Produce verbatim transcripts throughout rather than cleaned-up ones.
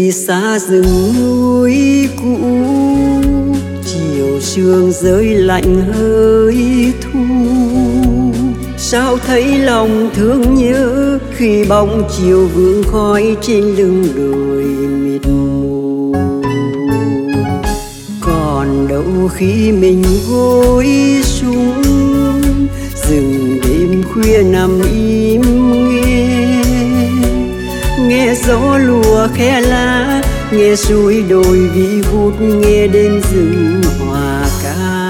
khi xa rừng núi cũ, chiều sương rơi lạnh hơi thu. Sao thấy lòng thương nhớ khi bóng chiều vương khói trên lưng đồi mịt mù. Còn đâu khi mình gối xuống rừng đêm khuya nằm im nghe, nghe gió lùa khe lá, nghe suối đồi vĩ vút, nghe đêm rừng hòa ca.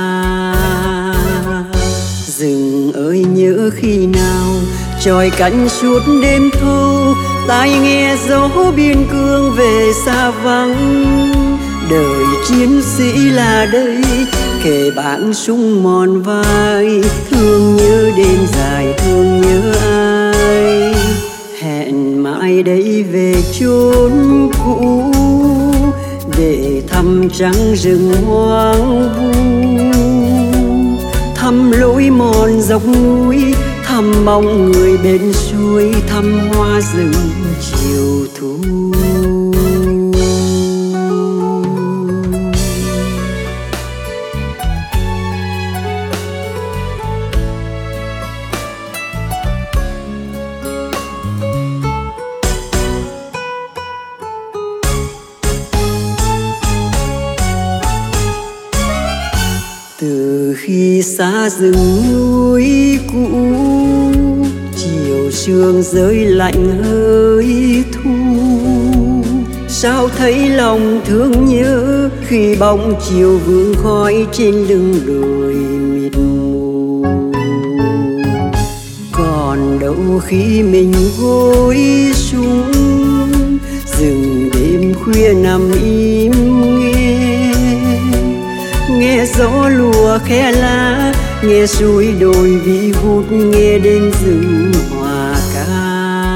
Rừng ơi nhớ khi nào tròi cánh suốt đêm thâu, tai nghe gió biên cương về xa vắng. Đời chiến sĩ là đây, kề bạn súng mòn vai, thương nhớ đêm dài, thương nhớ ai. Hẹn mãi đây về chốn cũ, để thăm trắng rừng hoang vu, thăm lối mòn dọc núi, thăm bóng người bên suối, thăm hoa rừng chiều thu. Từ khi xa rừng núi cũ, chiều sương rơi lạnh hơi thu. Sao thấy lòng thương nhớ khi bóng chiều vương khói trên lưng đồi mịt mù. Còn đâu khi mình gối xuống rừng đêm khuya nằm im nghe, nghe gió lùa khe lá, nghe suối đồi vĩ vút, nghe đêm rừng hòa ca.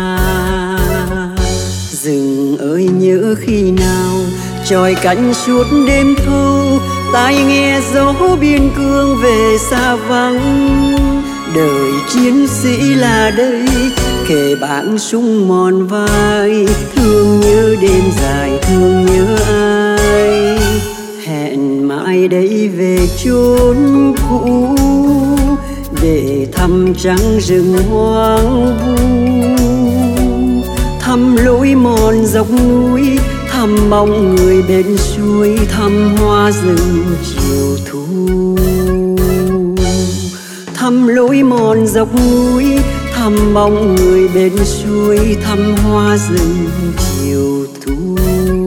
Rừng ơi nhớ khi nào tròi cánh suốt đêm thâu, tai nghe gió biên cương về xa vắng. Đời chiến sĩ là đây, kề bạn súng mòn vai, thương nhớ đêm dài, thương nhớ ai. Hẹn mãi đây về chốn cũ, để thăm trắng rừng hoang vu, thăm lối mòn dọc núi, thăm bóng người bên suối, thăm hoa rừng chiều thu. Thăm lối mòn dọc núi, thăm bóng người bên suối, thăm hoa rừng chiều thu.